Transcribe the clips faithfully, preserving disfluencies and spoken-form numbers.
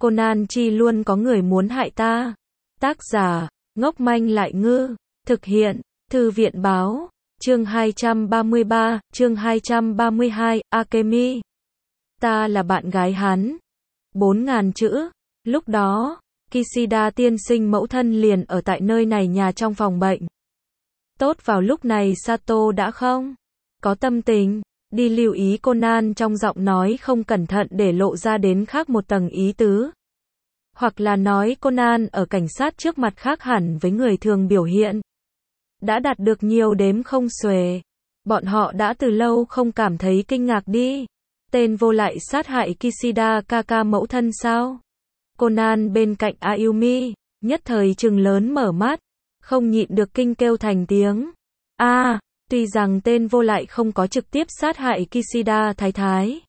Conan chi luôn có người muốn hại ta. Tác giả, ngốc manh lại ngư. Thực hiện, Thư viện báo. Chương hai trăm ba mươi ba, chương hai trăm ba mươi hai, Akemi. Ta là bạn gái hắn. Bốn ngàn chữ. Lúc đó, Kishida tiên sinh mẫu thân liền ở tại nơi này nhà trong phòng bệnh. Tốt vào lúc này Sato đã không có tâm tình đi lưu ý Conan trong giọng nói không cẩn thận để lộ ra đến khác một tầng ý tứ. Hoặc là nói Conan ở cảnh sát trước mặt khác hẳn với người thường biểu hiện. Đã đạt được nhiều đếm không xuể. Bọn họ đã từ lâu không cảm thấy kinh ngạc đi. Tên vô lại sát hại Kishida Kaka mẫu thân sao? Conan bên cạnh Ayumi, nhất thời trừng lớn mở mắt, không nhịn được kinh kêu thành tiếng. A, à, tuy rằng tên vô lại không có trực tiếp sát hại Kishida thái thái.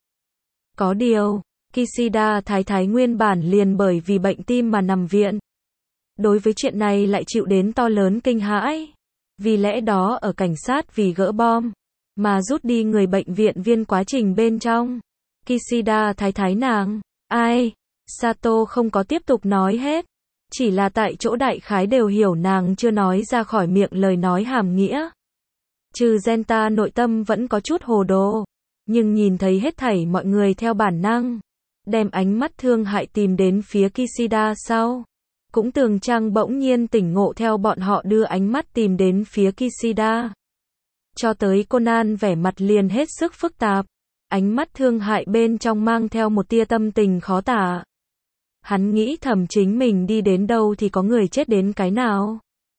Có điều, Kishida thái thái nguyên bản liền bởi vì bệnh tim mà nằm viện. Đối với chuyện này lại chịu đến to lớn kinh hãi. Vì lẽ đó ở cảnh sát vì gỡ bom, mà rút đi người bệnh viện viên quá trình bên trong. Kishida thái thái nàng, ai? Sato không có tiếp tục nói hết. Chỉ là tại chỗ đại khái đều hiểu nàng chưa nói ra khỏi miệng lời nói hàm nghĩa. Trừ Genta nội tâm vẫn có chút hồ đồ. Nhưng nhìn thấy hết thảy mọi người theo bản năng. Đem ánh mắt thương hại tìm đến phía Kishida sau. Cũng tường trăng bỗng nhiên tỉnh ngộ theo bọn họ đưa ánh mắt tìm đến phía Kishida. Cho tới Conan vẻ mặt liền hết sức phức tạp. Ánh mắt thương hại bên trong mang theo một tia tâm tình khó tả. Hắn nghĩ thầm chính mình đi đến đâu thì có người chết đến cái nào.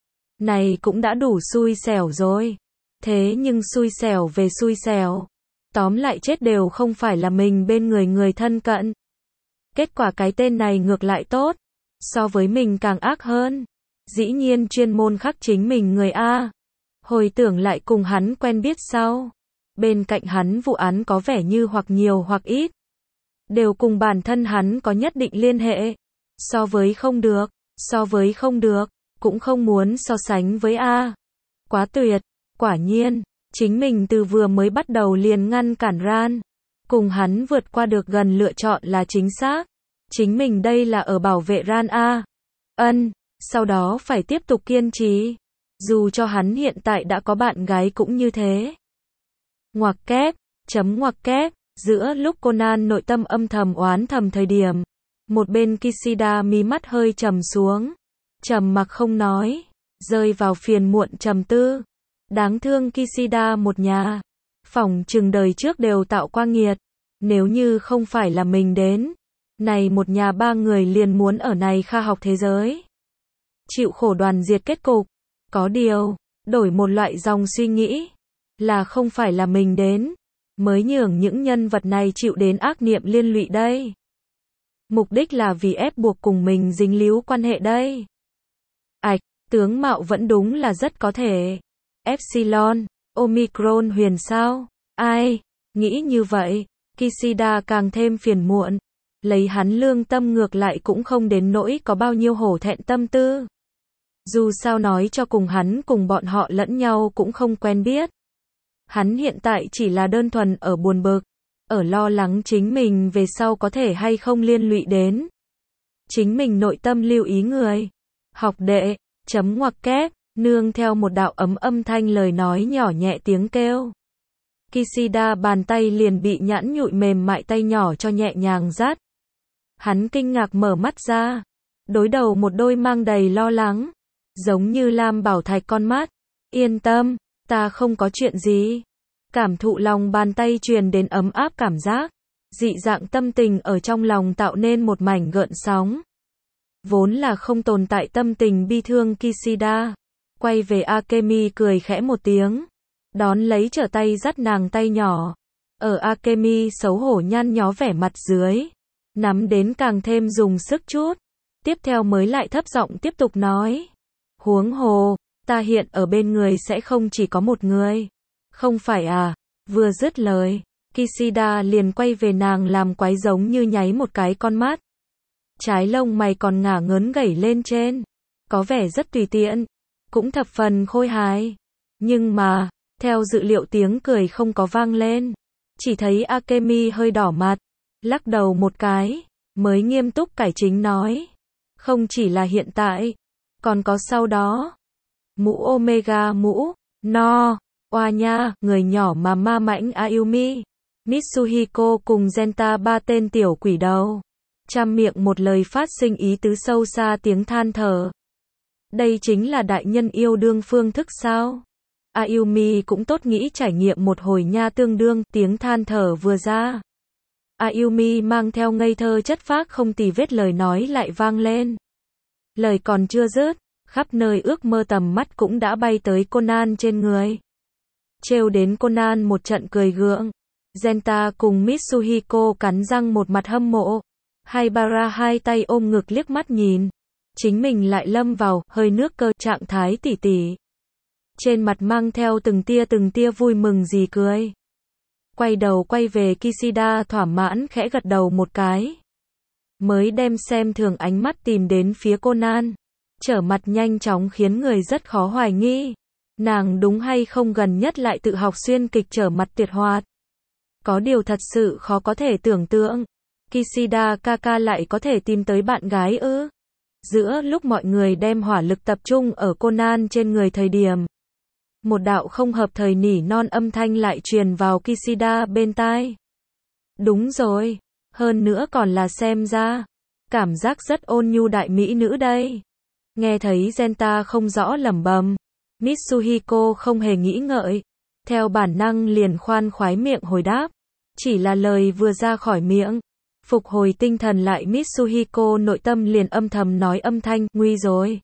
Này cũng đã đủ xui xẻo rồi. Thế nhưng xui xẻo về xui xẻo. Tóm lại chết đều không phải là mình bên người người thân cận. Kết quả cái tên này ngược lại tốt. So với mình càng ác hơn. Dĩ nhiên chuyên môn khắc chính mình người A. Hồi tưởng lại cùng hắn quen biết sau. Bên cạnh hắn vụ án có vẻ như hoặc nhiều hoặc ít. Đều cùng bản thân hắn có nhất định liên hệ. So với không được, so với không được, cũng không muốn so sánh với A. Quá tuyệt, quả nhiên, chính mình từ vừa mới bắt đầu liền ngăn cản Ran. Cùng hắn vượt qua được gần lựa chọn là chính xác. Chính mình đây là ở bảo vệ Ran A. Ân, sau đó phải tiếp tục kiên trì. Dù cho hắn hiện tại đã có bạn gái cũng như thế. Ngoặc kép, chấm ngoặc kép. Giữa lúc Conan nội tâm âm thầm oán thầm thời điểm, một bên Kishida mí mắt hơi trầm xuống, trầm mặc không nói, rơi vào phiền muộn trầm tư. Đáng thương Kishida một nhà, phỏng chừng đời trước đều tạo qua nghiệt, nếu như không phải là mình đến, này một nhà ba người liền muốn ở này kha học thế giới. Chịu khổ đoàn diệt kết cục, có điều, đổi một loại dòng suy nghĩ, là không phải là mình đến. Mới nhường những nhân vật này chịu đến ác niệm liên lụy đây. Mục đích là vì ép buộc cùng mình dính líu quan hệ đây. Ảch, tướng mạo vẫn đúng là rất có thể. Epsilon, Omicron huyền sao? Ai? Nghĩ như vậy, Kishida càng thêm phiền muộn. Lấy hắn lương tâm ngược lại cũng không đến nỗi có bao nhiêu hổ thẹn tâm tư. Dù sao nói cho cùng hắn cùng bọn họ lẫn nhau cũng không quen biết. Hắn hiện tại chỉ là đơn thuần ở buồn bực, ở lo lắng chính mình về sau có thể hay không liên lụy đến. Chính mình nội tâm lưu ý người. Học đệ, chấm ngoặc kép, nương theo một đạo ấm âm thanh lời nói nhỏ nhẹ tiếng kêu. Kishida bàn tay liền bị nhẵn nhụi mềm mại tay nhỏ cho nhẹ nhàng dắt. Hắn kinh ngạc mở mắt ra, đối đầu một đôi mang đầy lo lắng, giống như lam bảo thạch con mắt. Yên tâm. Ta không có chuyện gì. Cảm thụ lòng bàn tay truyền đến ấm áp cảm giác. Dị dạng tâm tình ở trong lòng tạo nên một mảnh gợn sóng. Vốn là không tồn tại tâm tình bi thương Kishida. Quay về Akemi cười khẽ một tiếng. Đón lấy trở tay dắt nàng tay nhỏ. Ở Akemi xấu hổ nhăn nhó vẻ mặt dưới. Nắm đến càng thêm dùng sức chút. Tiếp theo mới lại thấp giọng tiếp tục nói. Huống hồ. Ta hiện ở bên người sẽ không chỉ có một người. Không phải à? Vừa dứt lời, Kishida liền quay về nàng làm quái giống như nháy một cái con mắt. Trái lông mày còn ngả ngớn gẩy lên trên. Có vẻ rất tùy tiện. Cũng thập phần khôi hài. Nhưng mà, theo dự liệu tiếng cười không có vang lên. Chỉ thấy Akemi hơi đỏ mặt. Lắc đầu một cái. mới nghiêm túc cải chính nói. Không chỉ là hiện tại, còn có sau đó. Mũ Omega mũ, no, oa nha, người nhỏ mà ma mãnh Ayumi, Mitsuhiko cùng Genta ba tên tiểu quỷ đầu. Trăm miệng một lời phát sinh ý tứ sâu xa tiếng than thở. Đây chính là đại nhân yêu đương phương thức sao? Ayumi cũng tốt nghĩ trải nghiệm một hồi nha tương đương, tiếng than thở vừa ra. Ayumi mang theo ngây thơ chất phác không tì vết lời nói lại vang lên. Lời còn chưa dứt, khắp nơi ước mơ tầm mắt cũng đã bay tới Conan trên người. Trêu đến Conan một trận cười gượng. Genta cùng Mitsuhiko cắn răng một mặt hâm mộ. Haibara hai tay ôm ngực liếc mắt nhìn. Chính mình lại lâm vào hơi nước cơ trạng thái tỉ tỉ. Trên mặt mang theo từng tia từng tia vui mừng gì cười. Quay đầu quay về Kishida thỏa mãn khẽ gật đầu một cái. Mới đem xem thường ánh mắt tìm đến phía Conan. Trở mặt nhanh chóng khiến người rất khó hoài nghi. Nàng đúng hay không gần nhất lại tự học xuyên kịch trở mặt tuyệt hoạt. Có điều thật sự khó có thể tưởng tượng. Kishida Kaka lại có thể tìm tới bạn gái ư? Giữa lúc mọi người đem hỏa lực tập trung ở Conan trên người thời điểm. Một đạo không hợp thời nỉ non âm thanh lại truyền vào Kishida bên tai. Đúng rồi, hơn nữa còn là xem ra. Cảm giác rất ôn nhu đại mỹ nữ đây. Nghe thấy Genta không rõ lẩm bẩm. Mitsuhiko không hề nghĩ ngợi. Theo bản năng liền khoan khoái miệng hồi đáp. Chỉ là lời vừa ra khỏi miệng. Phục hồi tinh thần lại Mitsuhiko nội tâm liền âm thầm nói âm thanh, nguy rồi.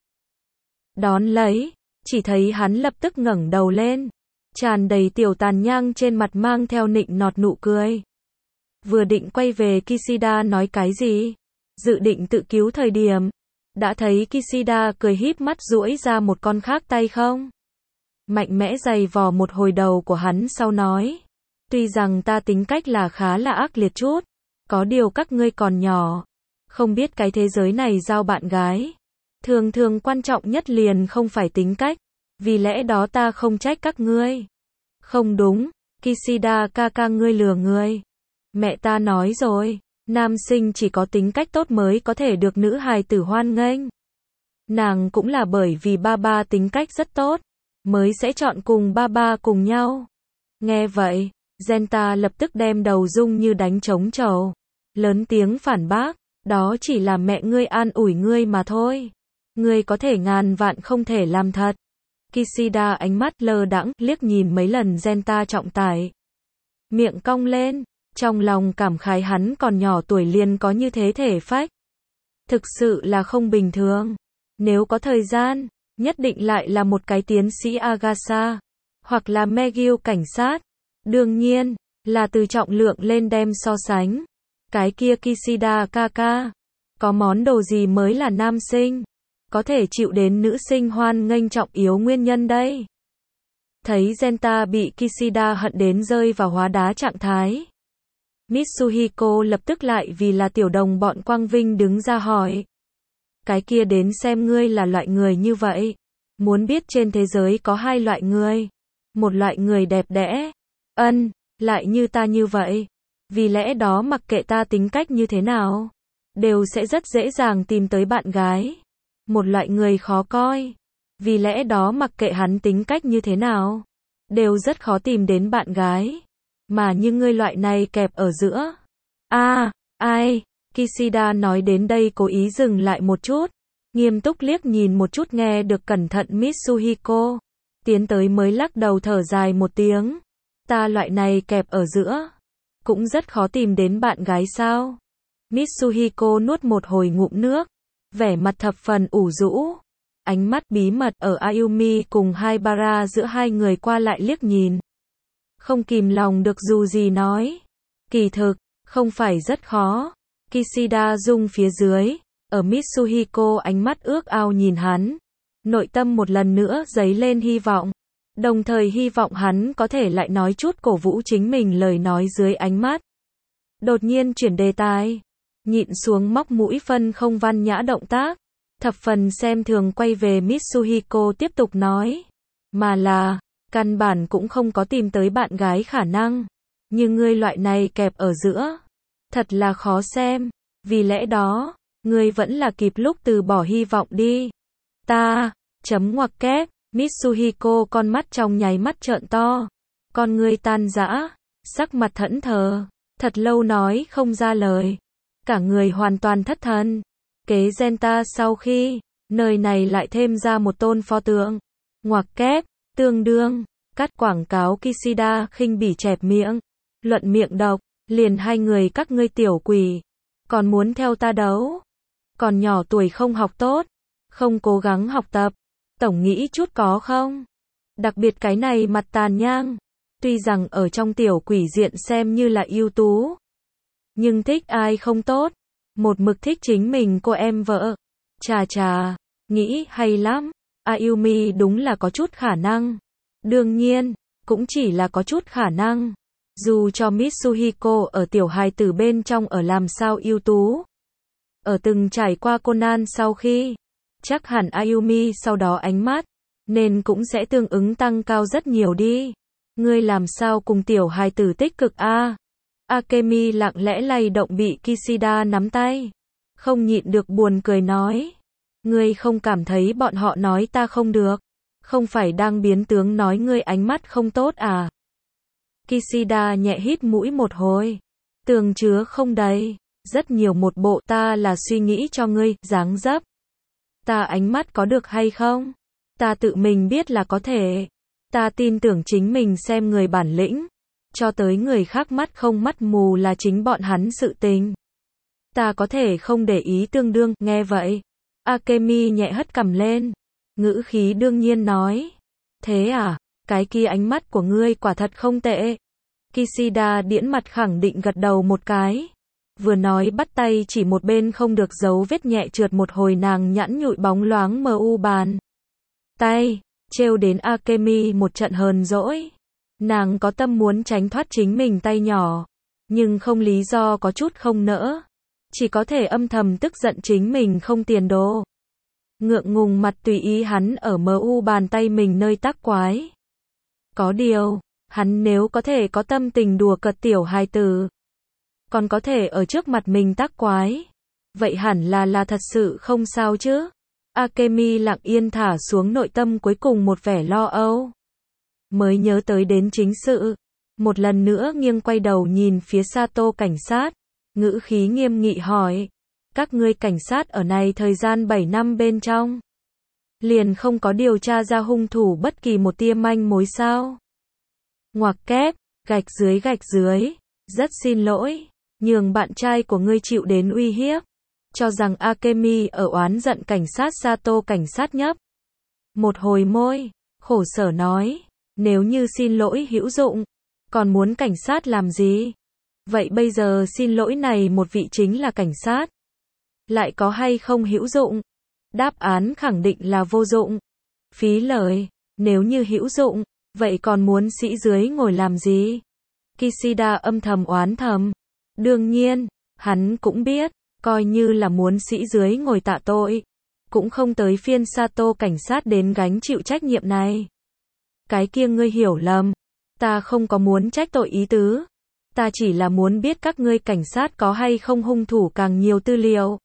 Đón lấy, chỉ thấy hắn lập tức ngẩng đầu lên. Tràn đầy tiểu tàn nhang trên mặt mang theo nịnh nọt nụ cười. Vừa định quay về Kishida nói cái gì? Dự định tự cứu thời điểm. Đã thấy Kishida cười híp mắt duỗi ra một con khác tay không? Mạnh mẽ giày vò một hồi đầu của hắn sau nói. Tuy rằng ta tính cách là khá là ác liệt chút. Có điều các ngươi còn nhỏ. Không biết cái thế giới này giao bạn gái. Thường thường quan trọng nhất liền không phải tính cách. Vì lẽ đó ta không trách các ngươi. Không đúng. Kishida Kaka ngươi lừa ngươi. Mẹ ta nói rồi. Nam sinh chỉ có tính cách tốt mới có thể được nữ hài tử hoan nghênh. Nàng cũng là bởi vì ba ba tính cách rất tốt. Mới sẽ chọn cùng ba ba cùng nhau. Nghe vậy. Genta lập tức đem đầu rung như đánh trống trầu. Lớn tiếng phản bác. Đó chỉ là mẹ ngươi an ủi ngươi mà thôi. Ngươi có thể ngàn vạn không thể làm thật. Kishida ánh mắt lơ đãng liếc nhìn mấy lần Genta trọng tải. Miệng cong lên. Trong lòng cảm khái hắn còn nhỏ tuổi liền có như thế thể phách. Thực sự là không bình thường. Nếu có thời gian, nhất định lại là một cái tiến sĩ Agatha. Hoặc là McGill cảnh sát. Đương nhiên, là từ trọng lượng lên đem so sánh. Cái kia Kishida Kaka. Có món đồ gì mới là nam sinh? Có thể chịu đến nữ sinh hoan nghênh trọng yếu nguyên nhân đây. Thấy Genta bị Kishida hận đến rơi vào hóa đá trạng thái. Mitsuhiko lập tức lại vì là tiểu đồng bọn Quang Vinh đứng ra hỏi. Cái kia đến xem ngươi là loại người như vậy. Muốn biết trên thế giới có hai loại người. Một loại người đẹp đẽ. Ân, lại như ta như vậy. Vì lẽ đó mặc kệ ta tính cách như thế nào. Đều sẽ rất dễ dàng tìm tới bạn gái. Một loại người khó coi. Vì lẽ đó mặc kệ hắn tính cách như thế nào. Đều rất khó tìm đến bạn gái. Mà như ngươi loại này kẹp ở giữa. A, à, ai? Kishida nói đến đây cố ý dừng lại một chút. Nghiêm túc liếc nhìn một chút nghe được cẩn thận Mitsuhiko. Tiến tới mới lắc đầu thở dài một tiếng. Ta loại này kẹp ở giữa. Cũng rất khó tìm đến bạn gái sao? Mitsuhiko nuốt một hồi ngụm nước. Vẻ mặt thập phần ủ rũ. Ánh mắt bí mật ở Ayumi cùng Haibara giữa hai người qua lại liếc nhìn. Không kìm lòng được dù gì nói. Kỳ thực, không phải rất khó. Kishida rung phía dưới. Ở Mitsuhiko ánh mắt ước ao nhìn hắn. Nội tâm một lần nữa dấy lên hy vọng. Đồng thời hy vọng hắn có thể lại nói chút cổ vũ chính mình lời nói dưới ánh mắt. Đột nhiên chuyển đề tài. Nhịn xuống móc mũi phân không văn nhã động tác. Thập phần xem thường quay về Mitsuhiko tiếp tục nói. Mà là, căn bản cũng không có tìm tới bạn gái khả năng. Như ngươi loại này kẹp ở giữa. Thật là khó xem. Vì lẽ đó, ngươi vẫn là kịp lúc từ bỏ hy vọng đi. Ta, chấm ngoặc kép, Mitsuhiko con mắt trong nháy mắt trợn to. Con ngươi tan rã, sắc mặt thẫn thờ, thật lâu nói không ra lời. Cả người hoàn toàn thất thần. Kế Genta sau khi, nơi này lại thêm ra một tôn pho tượng. Ngoặc kép, tương đương, cắt quảng cáo Kishida khinh bỉ chẹp miệng. Luận miệng độc, liền hai người các ngươi tiểu quỷ. Còn muốn theo ta đấu? Còn nhỏ tuổi không học tốt, không cố gắng học tập. Tổng nghĩ chút có không? Đặc biệt cái này mặt tàn nhang. Tuy rằng ở trong tiểu quỷ diện xem như là ưu tú. Nhưng thích ai không tốt. Một mực thích chính mình cô em vợ. Chà chà, nghĩ hay lắm. Ayumi đúng là có chút khả năng. Đương nhiên, cũng chỉ là có chút khả năng. Dù cho Mitsuhiko ở tiểu hài tử bên trong ở làm sao ưu tú. Ở từng trải qua Conan sau khi, chắc hẳn Ayumi sau đó ánh mắt, nên cũng sẽ tương ứng tăng cao rất nhiều đi. Ngươi làm sao cùng tiểu hài tử tích cực a? Akemi lặng lẽ lay động bị Kishida nắm tay. Không nhịn được buồn cười nói. Ngươi không cảm thấy bọn họ nói ta không được. Không phải đang biến tướng nói ngươi ánh mắt không tốt à? Kishida nhẹ hít mũi một hồi. Tường chứa không đầy. Rất nhiều một bộ ta là suy nghĩ cho ngươi, dáng dấp. Ta ánh mắt có được hay không? Ta tự mình biết là có thể. Ta tin tưởng chính mình xem người bản lĩnh. Cho tới người khác mắt không mắt mù là chính bọn hắn sự tình. Ta có thể không để ý tương đương, nghe vậy. Akemi nhẹ hất cằm lên. Ngữ khí đương nhiên nói. Thế à, cái kia ánh mắt của ngươi quả thật không tệ. Kishida điễn mặt khẳng định gật đầu một cái. Vừa nói bắt tay chỉ một bên không được dấu vết nhẹ trượt một hồi nàng nhẵn nhụi bóng loáng mờ u bàn. Tay, trêu đến Akemi một trận hờn dỗi. Nàng có tâm muốn tránh thoát chính mình tay nhỏ. Nhưng không lý do có chút không nỡ. Chỉ có thể âm thầm tức giận chính mình không tiền đồ. Ngượng ngùng mặt tùy ý hắn ở mờ u bàn tay mình nơi tác quái. Có điều, hắn nếu có thể có tâm tình đùa cợt tiểu hài tử. Còn có thể ở trước mặt mình tác quái. Vậy hẳn là là thật sự không sao chứ. Akemi lặng yên thả xuống nội tâm cuối cùng một vẻ lo âu. Mới nhớ tới đến chính sự. Một lần nữa nghiêng quay đầu nhìn phía Sato cảnh sát. Ngữ khí nghiêm nghị hỏi. Các ngươi cảnh sát ở này thời gian bảy năm bên trong. Liền không có điều tra ra hung thủ bất kỳ một tia manh mối sao. Ngoặc kép, gạch dưới gạch dưới. Rất xin lỗi. Nhường bạn trai của ngươi chịu đến uy hiếp. Cho rằng Akemi ở oán giận cảnh sát Sato cảnh sát nhấp. Một hồi môi, khổ sở nói. Nếu như xin lỗi hữu dụng, còn muốn cảnh sát làm gì? Vậy bây giờ xin lỗi này một vị chính là cảnh sát. Lại có hay không hữu dụng? Đáp án khẳng định là vô dụng. Phí lời, nếu như hữu dụng, vậy còn muốn sĩ dưới ngồi làm gì? Kishida âm thầm oán thầm. Đương nhiên, hắn cũng biết, coi như là muốn sĩ dưới ngồi tạ tội. Cũng không tới phiên Sato cảnh sát đến gánh chịu trách nhiệm này. Cái kia ngươi hiểu lầm. Ta không có muốn trách tội ý tứ. Ta chỉ là muốn biết các ngươi cảnh sát có hay không hung thủ càng nhiều tư liệu.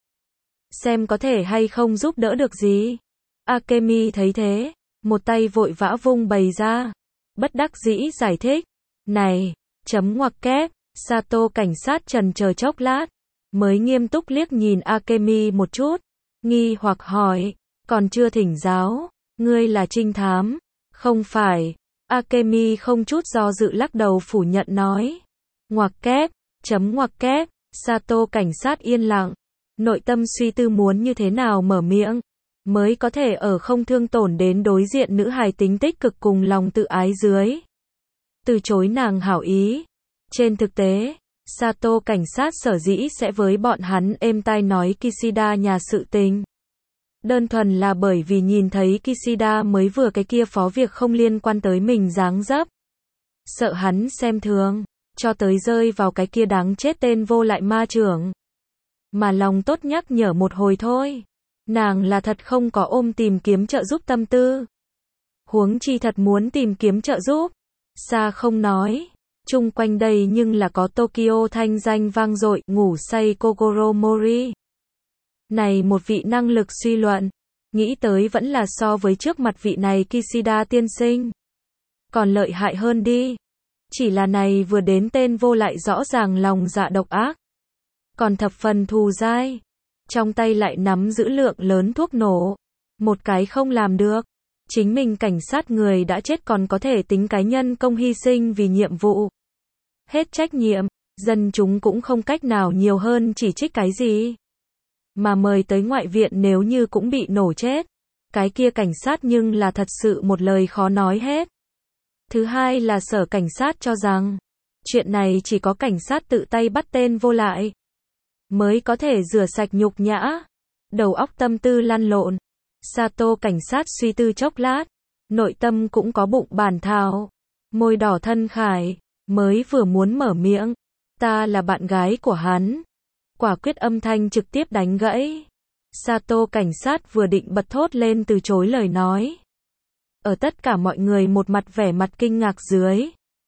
Xem có thể hay không giúp đỡ được gì. Akemi thấy thế, một tay vội vã vung bày ra. Bất đắc dĩ giải thích. Này, chấm ngoặc kép, Sato cảnh sát trần chờ chốc lát. Mới nghiêm túc liếc nhìn Akemi một chút. Nghi hoặc hỏi, còn chưa thỉnh giáo, ngươi là trinh thám. Không phải. Akemi không chút do dự lắc đầu phủ nhận nói. Ngoặc kép, chấm ngoặc kép, Sato cảnh sát yên lặng. Nội tâm suy tư muốn như thế nào mở miệng. Mới có thể ở không thương tổn đến đối diện nữ hài tính tích cực cùng lòng tự ái dưới. Từ chối nàng hảo ý. Trên thực tế, Sato cảnh sát sở dĩ sẽ với bọn hắn êm tai nói Kishida nhà sự tình. Đơn thuần là bởi vì nhìn thấy Kishida mới vừa cái kia phó việc không liên quan tới mình dáng dấp. Sợ hắn xem thường, cho tới rơi vào cái kia đáng chết tên vô lại ma trưởng. Mà lòng tốt nhắc nhở một hồi thôi. Nàng là thật không có ôm tìm kiếm trợ giúp tâm tư. Huống chi thật muốn tìm kiếm trợ giúp. Xa không nói. Chung quanh đây nhưng là có Tokyo thanh danh vang dội, ngủ say Kogoro Mori. Này một vị năng lực suy luận, nghĩ tới vẫn là so với trước mặt vị này Kishida tiên sinh. Còn lợi hại hơn đi. Chỉ là này vừa đến tên vô lại rõ ràng lòng dạ độc ác. Còn thập phần thù dai. Trong tay lại nắm giữ lượng lớn thuốc nổ. Một cái không làm được. Chính mình cảnh sát người đã chết còn có thể tính cá nhân công hy sinh vì nhiệm vụ. Hết trách nhiệm, dân chúng cũng không cách nào nhiều hơn chỉ trích cái gì. Mà mời tới ngoại viện nếu như cũng bị nổ chết. Cái kia cảnh sát nhưng là thật sự một lời khó nói hết. Thứ hai là sở cảnh sát cho rằng, chuyện này chỉ có cảnh sát tự tay bắt tên vô lại. Mới có thể rửa sạch nhục nhã. Đầu óc tâm tư lăn lộn. Sato cảnh sát suy tư chốc lát. Nội tâm cũng có bụng bản thảo. Môi đỏ thân khải. Mới vừa muốn mở miệng. Ta là bạn gái của hắn. Quả quyết âm thanh trực tiếp đánh gãy. Sato cảnh sát vừa định bật thốt lên từ chối lời nói. Ở tất cả mọi người một mặt vẻ mặt kinh ngạc dưới.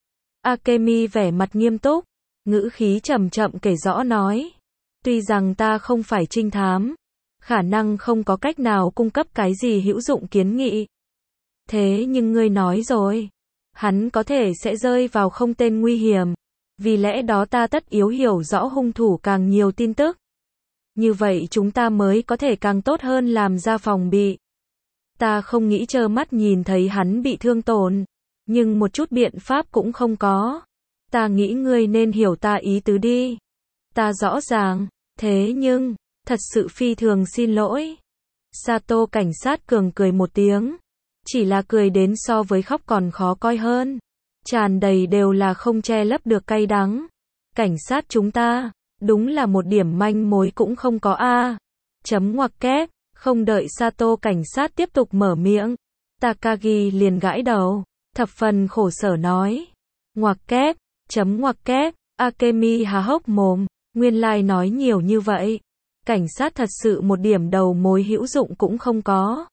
Akemi vẻ mặt nghiêm túc. Ngữ khí chậm chậm kể rõ nói. Tuy rằng ta không phải trinh thám. Khả năng không có cách nào cung cấp cái gì hữu dụng kiến nghị. Thế nhưng ngươi nói rồi. Hắn có thể sẽ rơi vào không tên nguy hiểm. Vì lẽ đó ta tất yếu hiểu rõ hung thủ càng nhiều tin tức. Như vậy chúng ta mới có thể càng tốt hơn làm ra phòng bị. Ta không nghĩ trơ mắt nhìn thấy hắn bị thương tổn. Nhưng một chút biện pháp cũng không có. Ta nghĩ ngươi nên hiểu ta ý tứ đi. Ta rõ ràng. Thế nhưng, thật sự phi thường xin lỗi. Sato cảnh sát cường cười một tiếng. Chỉ là cười đến so với khóc còn khó coi hơn. Tràn đầy đều là không che lấp được cay đắng. Cảnh sát chúng ta, đúng là một điểm manh mối cũng không có a. Chấm ngoặc kép, không đợi Sato cảnh sát tiếp tục mở miệng. Takagi liền gãi đầu, thập phần khổ sở nói. Ngoặc kép, chấm ngoặc kép, Akemi há hốc mồm, nguyên lai nói nhiều như vậy. Cảnh sát thật sự một điểm đầu mối hữu dụng cũng không có.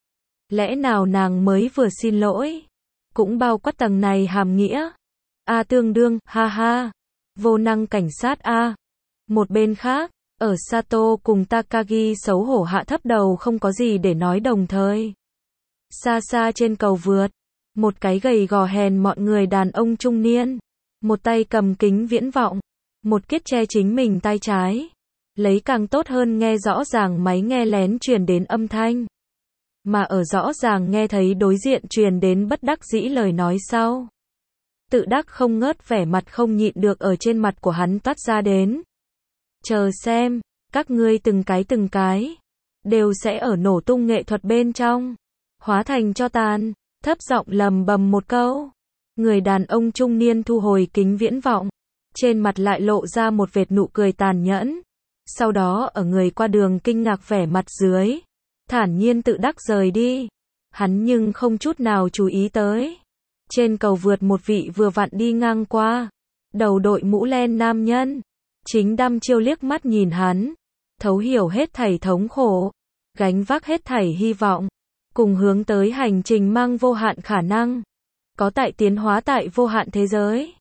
Lẽ nào nàng mới vừa xin lỗi? Cũng bao quát tầng này hàm nghĩa. A tương đương, ha ha. Vô năng cảnh sát A. Một bên khác, ở Sato cùng Takagi xấu hổ hạ thấp đầu không có gì để nói đồng thời. Xa xa trên cầu vượt, một cái gầy gò hèn mọn người đàn ông trung niên. Một tay cầm kính viễn vọng. Một kiết che chính mình tay trái. Lấy càng tốt hơn nghe rõ ràng máy nghe lén truyền đến âm thanh. Mà ở rõ ràng nghe thấy đối diện truyền đến bất đắc dĩ lời nói sau. Tự đắc không ngớt vẻ mặt không nhịn được ở trên mặt của hắn toát ra đến. Chờ xem, các ngươi từng cái từng cái, đều sẽ ở nổ tung nghệ thuật bên trong. Hóa thành cho tàn, thấp giọng lầm bầm một câu. Người đàn ông trung niên thu hồi kính viễn vọng. Trên mặt lại lộ ra một vệt nụ cười tàn nhẫn. Sau đó ở người qua đường kinh ngạc vẻ mặt dưới. Thản nhiên tự đắc rời đi. Hắn nhưng không chút nào chú ý tới. Trên cầu vượt một vị vừa vặn đi ngang qua. Đầu đội mũ len nam nhân. Chính đăm chiêu liếc mắt nhìn hắn. Thấu hiểu hết thảy thống khổ. Gánh vác hết thảy hy vọng. Cùng hướng tới hành trình mang vô hạn khả năng. Có tại tiến hóa tại vô hạn thế giới.